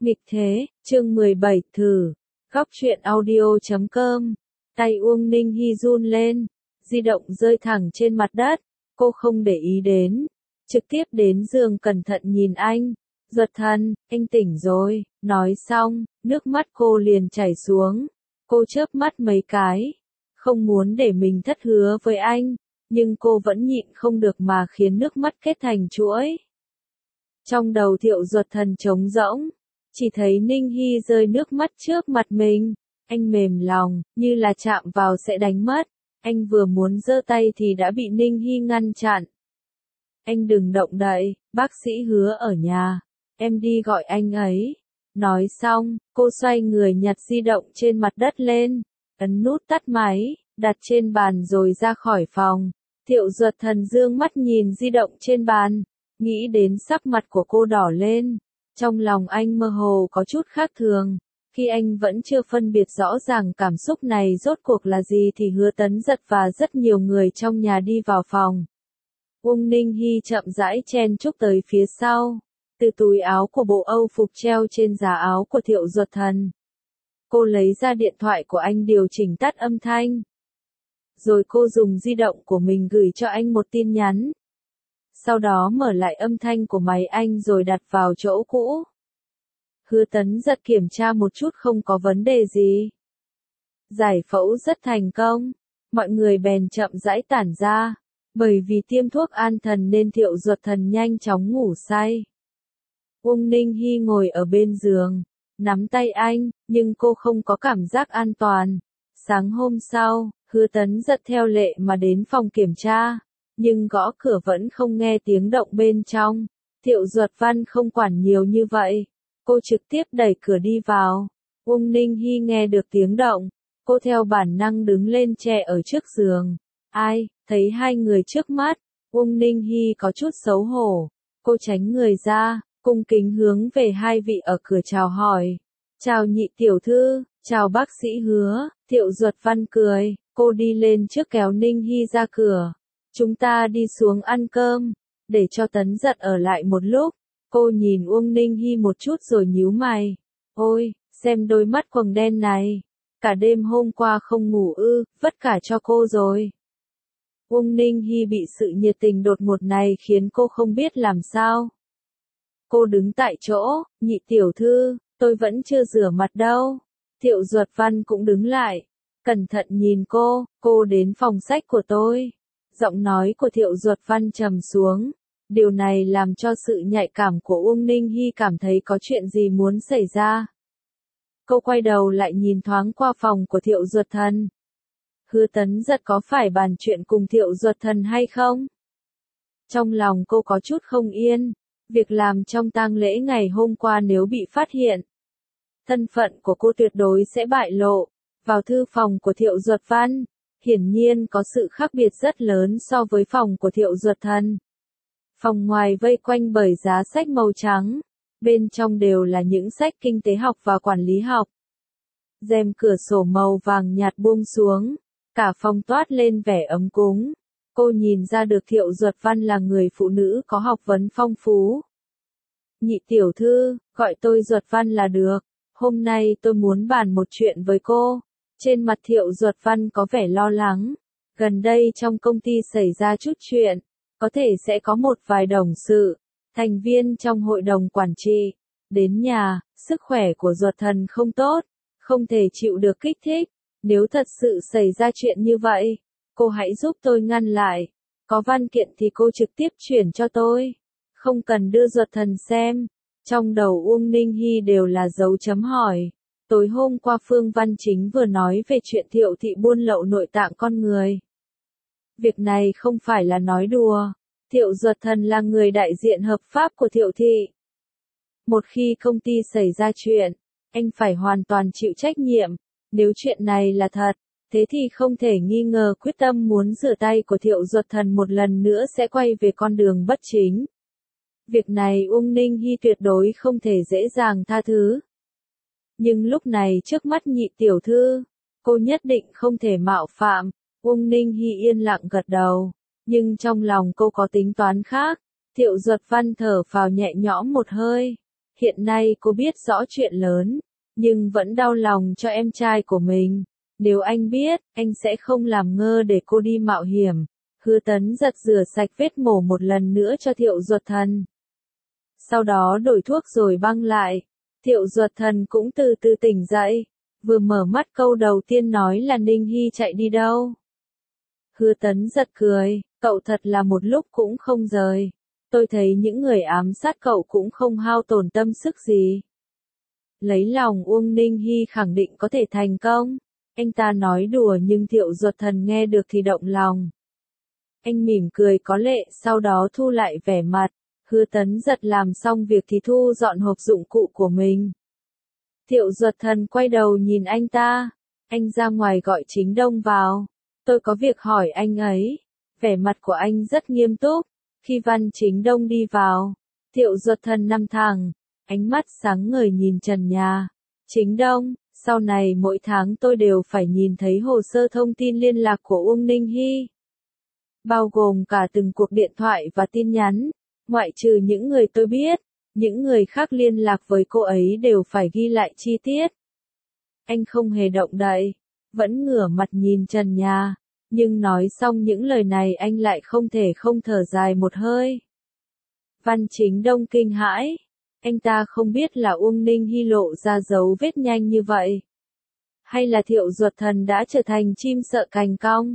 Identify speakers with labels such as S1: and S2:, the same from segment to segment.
S1: Nghịch thế, chương 17 thử. Góc truyện audio.com. Tay Uông Ninh Hy run lên, di động rơi thẳng trên mặt đất, cô không để ý đến, trực tiếp đến giường cẩn thận nhìn anh. Duật Thần, anh tỉnh rồi, nói xong, nước mắt cô liền chảy xuống. Cô chớp mắt mấy cái, không muốn để mình thất hứa với anh, nhưng cô vẫn nhịn không được mà khiến nước mắt kết thành chuỗi. Trong đầu Thiệu Duật Thần trống rỗng, chỉ thấy Ninh Hy rơi nước mắt trước mặt mình, anh mềm lòng, như là chạm vào sẽ đánh mất. Anh vừa muốn giơ tay thì đã bị Ninh Hy ngăn chặn. Anh đừng động đậy, bác sĩ Hứa ở nhà, em đi gọi anh ấy. Nói xong, cô xoay người nhặt di động trên mặt đất lên, ấn nút tắt máy, đặt trên bàn rồi ra khỏi phòng. Thiệu Duật Thần dương mắt nhìn di động trên bàn, nghĩ đến sắc mặt của cô đỏ lên. Trong lòng anh mơ hồ có chút khác thường, khi anh vẫn chưa phân biệt rõ ràng cảm xúc này rốt cuộc là gì thì Hứa Tấn Giật và rất nhiều người trong nhà đi vào phòng. Uông Ninh Hy chậm rãi chen chúc tới phía sau, từ túi áo của bộ Âu phục treo trên giá áo của Thiệu Duật Thần. Cô lấy ra điện thoại của anh điều chỉnh tắt âm thanh. Rồi cô dùng di động của mình gửi cho anh một tin nhắn. Sau đó mở lại âm thanh của máy anh rồi đặt vào chỗ cũ. Hứa Tấn Giật kiểm tra một chút không có vấn đề gì. Giải phẫu rất thành công, mọi người bèn chậm rãi tản ra, bởi vì tiêm thuốc an thần nên Thiệu Duật Thần nhanh chóng ngủ say. Uông Ninh Hy ngồi ở bên giường, nắm tay anh, nhưng cô không có cảm giác an toàn. Sáng hôm sau, Hứa Tấn Giật theo lệ mà đến phòng kiểm tra, nhưng gõ cửa vẫn không nghe tiếng động bên trong. Thiệu Duật Văn không quản nhiều như vậy, cô trực tiếp đẩy cửa đi vào. Uông Ninh Hy nghe được tiếng động, cô theo bản năng đứng lên che ở trước giường. Ai, thấy hai người trước mắt, Uông Ninh Hy có chút xấu hổ, cô tránh người ra, cung kính hướng về hai vị ở cửa chào hỏi. Chào nhị tiểu thư, chào bác sĩ Hứa. Thiệu Duật Văn cười, cô đi lên trước kéo Ninh Hy ra cửa. Chúng ta đi xuống ăn cơm, để cho Tấn Giật ở lại một lúc. Cô nhìn Uông Ninh Hy một chút rồi nhíu mày. Ôi, xem đôi mắt quầng đen này. Cả đêm hôm qua không ngủ ư, vất cả cho cô rồi. Uông Ninh Hy bị sự nhiệt tình đột ngột này khiến cô không biết làm sao. Cô đứng tại chỗ, nhị tiểu thư, tôi vẫn chưa rửa mặt đâu. Thiệu Duật Văn cũng đứng lại, cẩn thận nhìn cô đến phòng sách của tôi. Giọng nói của Thiệu Duật Văn trầm xuống. Điều này làm cho sự nhạy cảm của Uông Ninh Hy cảm thấy có chuyện gì muốn xảy ra. Cô quay đầu lại nhìn thoáng qua phòng của Thiệu Duật Thần. Hứa Tấn Giật có phải bàn chuyện cùng Thiệu Duật Thần hay không? Trong lòng cô có chút không yên. Việc làm trong tang lễ ngày hôm qua nếu bị phát hiện, thân phận của cô tuyệt đối sẽ bại lộ. Vào thư phòng của Thiệu Duật Văn, hiển nhiên có sự khác biệt rất lớn so với phòng của Thiệu Duật Thần. Phòng ngoài vây quanh bởi giá sách màu trắng, bên trong đều là những sách kinh tế học và quản lý học. Rèm cửa sổ màu vàng nhạt buông xuống, cả phòng toát lên vẻ ấm cúng. Cô nhìn ra được Thiệu Duật Văn là người phụ nữ có học vấn phong phú. Nhị tiểu thư, gọi tôi Duật Văn là được. Hôm nay tôi muốn bàn một chuyện với cô. Trên mặt Thiệu Duật Văn có vẻ lo lắng. Gần đây trong công ty xảy ra chút chuyện, có thể sẽ có một vài đồng sự, thành viên trong hội đồng quản trị, đến nhà, sức khỏe của Duật Thần không tốt, không thể chịu được kích thích. Nếu thật sự xảy ra chuyện như vậy, cô hãy giúp tôi ngăn lại. Có văn kiện thì cô trực tiếp chuyển cho tôi, không cần đưa Duật Thần xem. Trong đầu Uông Ninh Hy đều là dấu chấm hỏi. Tối hôm qua Phương Văn Chính vừa nói về chuyện Thiệu thị buôn lậu nội tạng con người. Việc này không phải là nói đùa. Thiệu Duật Thần là người đại diện hợp pháp của Thiệu thị. Một khi công ty xảy ra chuyện, anh phải hoàn toàn chịu trách nhiệm. Nếu chuyện này là thật, thế thì không thể nghi ngờ quyết tâm muốn rửa tay của Thiệu Duật Thần một lần nữa sẽ quay về con đường bất chính. Việc này Uông Ninh Hy tuyệt đối không thể dễ dàng tha thứ. Nhưng lúc này trước mắt nhị tiểu thư, cô nhất định không thể mạo phạm. Uông Ninh Hy yên lặng gật đầu, nhưng trong lòng cô có tính toán khác. Thiệu Duật Văn thở phào nhẹ nhõm một hơi. Hiện nay cô biết rõ chuyện lớn, nhưng vẫn đau lòng cho em trai của mình. Nếu anh biết, anh sẽ không làm ngơ để cô đi mạo hiểm. Hứa Tấn giật rửa sạch vết mổ một lần nữa cho Thiệu Duật Thần. Sau đó đổi thuốc rồi băng lại. Thiệu Duật Thần cũng từ từ tỉnh dậy. Vừa mở mắt câu đầu tiên nói là Ninh Hy chạy đi đâu. Hứa Tấn giật cười, cậu thật là một lúc cũng không rời. Tôi thấy những người ám sát cậu cũng không hao tổn tâm sức gì. Lấy lòng Uông Ninh Hy khẳng định có thể thành công. Anh ta nói đùa nhưng Thiệu Duật Thần nghe được thì động lòng. Anh mỉm cười có lệ, sau đó thu lại vẻ mặt. Hứa Tấn giật làm xong việc thì thu dọn hộp dụng cụ của mình. Thiệu Duật Thần quay đầu nhìn anh ta. Anh ra ngoài gọi Chính Đông vào. Tôi có việc hỏi anh ấy. Vẻ mặt của anh rất nghiêm túc. Khi Văn Chính Đông đi vào, Thiệu Duật Thần nằm thẳng, ánh mắt sáng ngời nhìn trần nhà. Chính Đông, sau này mỗi tháng tôi đều phải nhìn thấy hồ sơ thông tin liên lạc của Uông Ninh Hy. Bao gồm cả từng cuộc điện thoại và tin nhắn, ngoại trừ những người tôi biết, những người khác liên lạc với cô ấy đều phải ghi lại chi tiết. Anh không hề động đậy, vẫn ngửa mặt nhìn trần nhà. Nhưng nói xong những lời này anh lại không thể không thở dài một hơi. Văn Chính Đông kinh hãi. Anh ta không biết là Uông Ninh Hy lộ ra dấu vết nhanh như vậy. Hay là Thiệu Duật Thần đã trở thành chim sợ cành cong.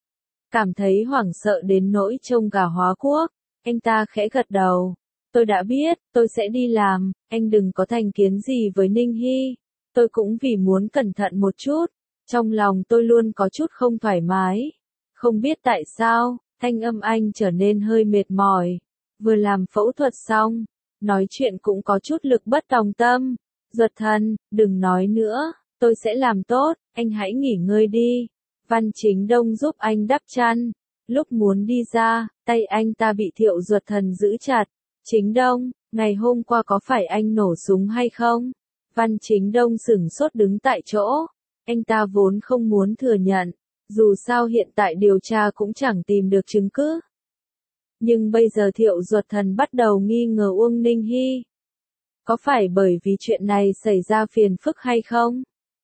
S1: Cảm thấy hoảng sợ đến nỗi trông gà hóa quốc. Anh ta khẽ gật đầu. Tôi đã biết, tôi sẽ đi làm. Anh đừng có thành kiến gì với Ninh Hy. Tôi cũng vì muốn cẩn thận một chút. Trong lòng tôi luôn có chút không thoải mái. Không biết tại sao, thanh âm anh trở nên hơi mệt mỏi. Vừa làm phẫu thuật xong, nói chuyện cũng có chút lực bất tòng tâm. Duật Thần, đừng nói nữa, tôi sẽ làm tốt, anh hãy nghỉ ngơi đi. Văn Chính Đông giúp anh đắp chăn. Lúc muốn đi ra, tay anh ta bị Thiệu Duật Thần giữ chặt. Chính Đông, ngày hôm qua có phải anh nổ súng hay không? Văn Chính Đông sửng sốt đứng tại chỗ. Anh ta vốn không muốn thừa nhận, dù sao hiện tại điều tra cũng chẳng tìm được chứng cứ. Nhưng bây giờ Thiệu Duật Thần bắt đầu nghi ngờ Uông Ninh Hy. Có phải bởi vì chuyện này xảy ra phiền phức hay không?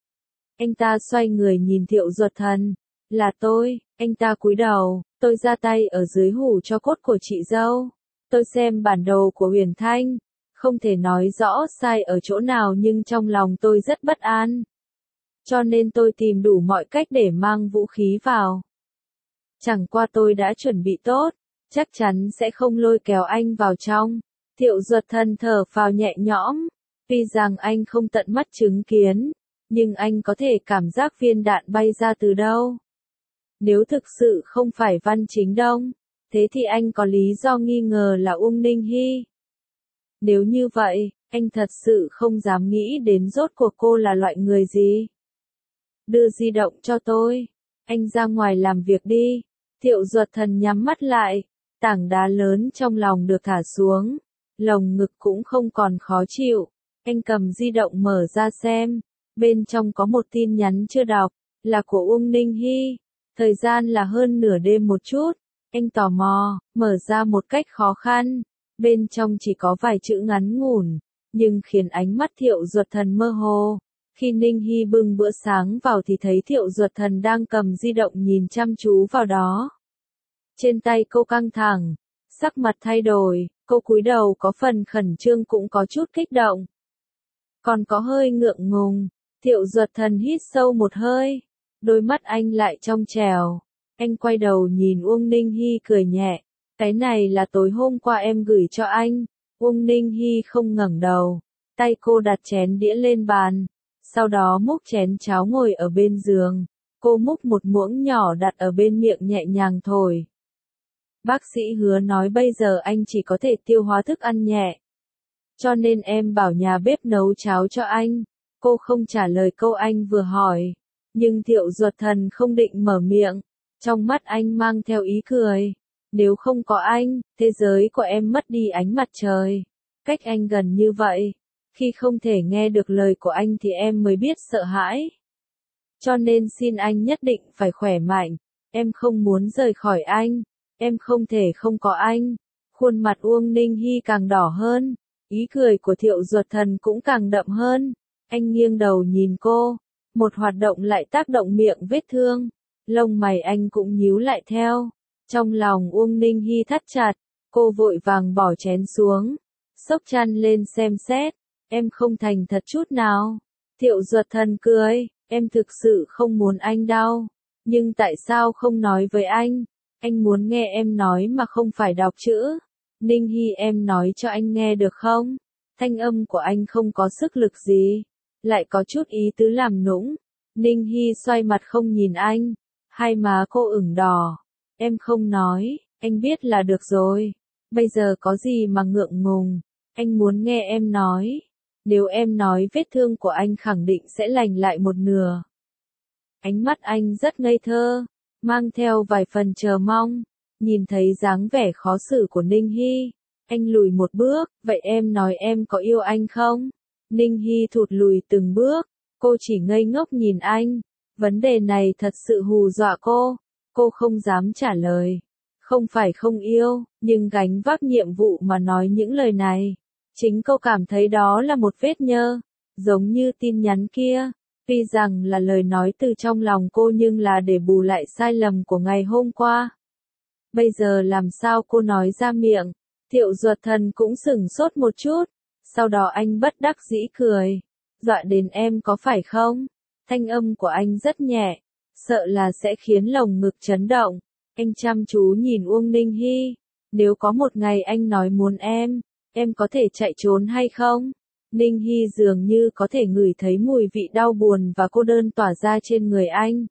S1: Anh ta xoay người nhìn Thiệu Duật Thần. Là tôi, anh ta cúi đầu, tôi ra tay ở dưới hủ cho cốt của chị dâu. Tôi xem bản đồ của Huyền Thanh, không thể nói rõ sai ở chỗ nào nhưng trong lòng tôi rất bất an. Cho nên tôi tìm đủ mọi cách để mang vũ khí vào. Chẳng qua tôi đã chuẩn bị tốt, chắc chắn sẽ không lôi kéo anh vào trong. Thiệu Duật Thần thở phào nhẹ nhõm, tuy rằng anh không tận mắt chứng kiến, nhưng anh có thể cảm giác viên đạn bay ra từ đâu. Nếu thực sự không phải Văn Chính Đông, thế thì anh có lý do nghi ngờ là Uông Ninh Hy. Nếu như vậy, anh thật sự không dám nghĩ đến rốt cuộc cô là loại người gì. Đưa di động cho tôi. Anh ra ngoài làm việc đi. Thiệu Duật Thần nhắm mắt lại. Tảng đá lớn trong lòng được thả xuống. Lồng ngực cũng không còn khó chịu. Anh cầm di động mở ra xem. Bên trong có một tin nhắn chưa đọc. Là của Uông Ninh Hy. Thời gian là hơn nửa đêm một chút. Anh tò mò, mở ra một cách khó khăn. Bên trong chỉ có vài chữ ngắn ngủn. Nhưng khiến ánh mắt Thiệu Duật Thần mơ hồ. Khi Ninh Hy bưng bữa sáng vào thì thấy Thiệu Duật Thần đang cầm di động nhìn chăm chú vào đó. Trên tay cô căng thẳng, sắc mặt thay đổi, cô cúi đầu có phần khẩn trương cũng có chút kích động. Còn có hơi ngượng ngùng, Thiệu Duật Thần hít sâu một hơi, đôi mắt anh lại trong trèo. Anh quay đầu nhìn Uông Ninh Hy cười nhẹ, cái này là tối hôm qua em gửi cho anh. Uông Ninh Hy không ngẩng đầu, tay cô đặt chén đĩa lên bàn. Sau đó múc chén cháo ngồi ở bên giường, cô múc một muỗng nhỏ đặt ở bên miệng nhẹ nhàng thổi. Bác sĩ Hứa nói bây giờ anh chỉ có thể tiêu hóa thức ăn nhẹ. Cho nên em bảo nhà bếp nấu cháo cho anh. Cô không trả lời câu anh vừa hỏi. Nhưng Thiệu Duật Thần không định mở miệng. Trong mắt anh mang theo ý cười. Nếu không có anh, thế giới của em mất đi ánh mặt trời. Cách anh gần như vậy. Khi không thể nghe được lời của anh thì em mới biết sợ hãi. Cho nên xin anh nhất định phải khỏe mạnh. Em không muốn rời khỏi anh. Em không thể không có anh. Khuôn mặt Uông Ninh Hy càng đỏ hơn. Ý cười của Thiệu Duật Thần cũng càng đậm hơn. Anh nghiêng đầu nhìn cô. Một hoạt động lại tác động miệng vết thương. Lông mày anh cũng nhíu lại theo. Trong lòng Uông Ninh Hy thắt chặt. Cô vội vàng bỏ chén xuống. Xốc chăn lên xem xét. Em không thành thật chút nào. Thiệu Duật Thần cười. Em thực sự không muốn anh đau. Nhưng tại sao không nói với anh? Anh muốn nghe em nói mà không phải đọc chữ. Ninh Hy, em nói cho anh nghe được không? Thanh âm của anh không có sức lực gì. Lại có chút ý tứ làm nũng. Ninh Hy xoay mặt không nhìn anh. Hai má cô ửng đỏ. Em không nói, anh biết là được rồi. Bây giờ có gì mà ngượng ngùng. Anh muốn nghe em nói. Nếu em nói vết thương của anh khẳng định sẽ lành lại một nửa. Ánh mắt anh rất ngây thơ, mang theo vài phần chờ mong. Nhìn thấy dáng vẻ khó xử của Ninh Hy, anh lùi một bước, vậy em nói em có yêu anh không? Ninh Hy thụt lùi từng bước, cô chỉ ngây ngốc nhìn anh. Vấn đề này thật sự hù dọa cô không dám trả lời. Không phải không yêu, nhưng gánh vác nhiệm vụ mà nói những lời này. Chính cô cảm thấy đó là một vết nhơ, giống như tin nhắn kia. Tuy rằng là lời nói từ trong lòng cô nhưng là để bù lại sai lầm của ngày hôm qua. Bây giờ làm sao cô nói ra miệng? Thiệu Duật Thần cũng sửng sốt một chút. Sau đó anh bất đắc dĩ cười. Dọa đến em có phải không? Thanh âm của anh rất nhẹ, sợ là sẽ khiến lồng ngực chấn động. Anh chăm chú nhìn Uông Ninh Hy. Nếu có một ngày anh nói muốn em có thể chạy trốn hay không? Ninh Hy dường như có thể ngửi thấy mùi vị đau buồn và cô đơn tỏa ra trên người anh.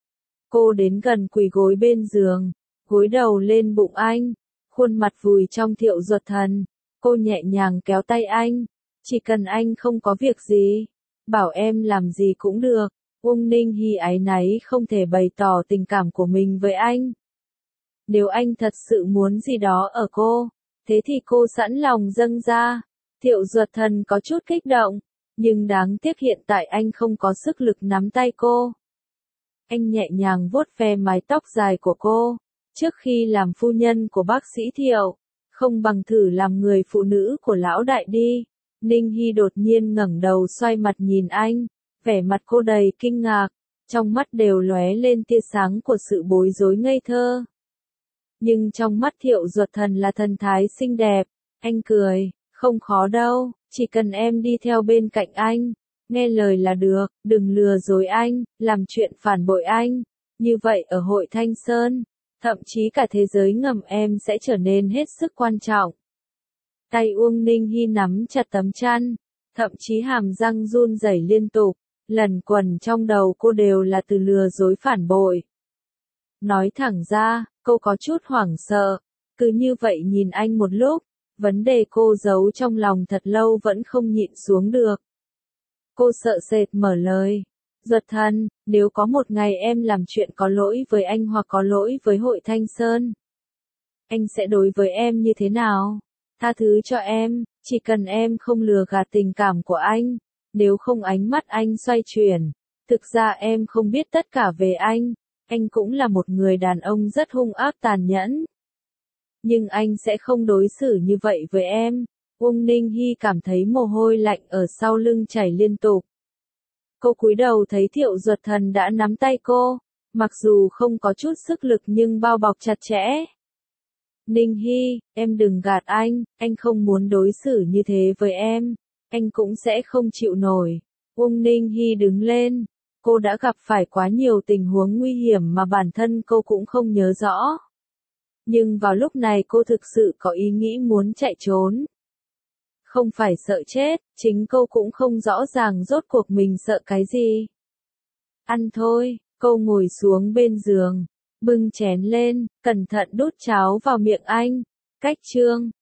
S1: Cô đến gần quỳ gối bên giường, gối đầu lên bụng anh, khuôn mặt vùi trong Thiệu Duật Thần. Cô nhẹ nhàng kéo tay anh. Chỉ cần anh không có việc gì, bảo em làm gì cũng được. Uông Ninh Hy áy náy không thể bày tỏ tình cảm của mình với anh. Nếu anh thật sự muốn gì đó ở cô, thế thì cô sẵn lòng dâng ra. Thiệu Duật Thần có chút kích động, nhưng đáng tiếc hiện tại anh không có sức lực nắm tay cô. Anh nhẹ nhàng vuốt ve mái tóc dài của cô. Trước khi làm phu nhân của bác sĩ Thiệu, không bằng thử làm người phụ nữ của lão đại đi. Ninh Hy đột nhiên ngẩng đầu xoay mặt nhìn anh, vẻ mặt cô đầy kinh ngạc, trong mắt đều lóe lên tia sáng của sự bối rối ngây thơ. Nhưng trong mắt Thiệu Duật Thần là thần thái xinh đẹp, anh cười, không khó đâu, chỉ cần em đi theo bên cạnh anh, nghe lời là được, đừng lừa dối anh, làm chuyện phản bội anh, như vậy ở hội Thanh Sơn, thậm chí cả thế giới ngầm em sẽ trở nên hết sức quan trọng. Tay Uông Ninh Hy nắm chặt tấm chăn, thậm chí hàm răng run rẩy liên tục, lần quẩn trong đầu cô đều là từ lừa dối phản bội. Nói thẳng ra, cô có chút hoảng sợ, cứ như vậy nhìn anh một lúc, vấn đề cô giấu trong lòng thật lâu vẫn không nhịn xuống được. Cô sợ sệt mở lời. Duật Thần, nếu có một ngày em làm chuyện có lỗi với anh hoặc có lỗi với hội Thanh Sơn, anh sẽ đối với em như thế nào? Tha thứ cho em, chỉ cần em không lừa gạt tình cảm của anh. Nếu không ánh mắt anh xoay chuyển. Thực ra em không biết tất cả về anh cũng là một người đàn ông rất hung ác tàn nhẫn. Nhưng anh sẽ không đối xử như vậy với em. Uông Ninh Hy cảm thấy mồ hôi lạnh ở sau lưng chảy liên tục. Cô cúi đầu thấy Thiệu Duật Thần đã nắm tay cô, mặc dù không có chút sức lực nhưng bao bọc chặt chẽ. Ninh Hy, em đừng gạt anh không muốn đối xử như thế với em, anh cũng sẽ không chịu nổi. Uông Ninh Hy đứng lên, cô đã gặp phải quá nhiều tình huống nguy hiểm mà bản thân cô cũng không nhớ rõ. Nhưng vào lúc này cô thực sự có ý nghĩ muốn chạy trốn. Không phải sợ chết, chính cô cũng không rõ ràng rốt cuộc mình sợ cái gì. Ăn thôi, cô ngồi xuống bên giường, bưng chén lên, cẩn thận đút cháo vào miệng anh. Cách chương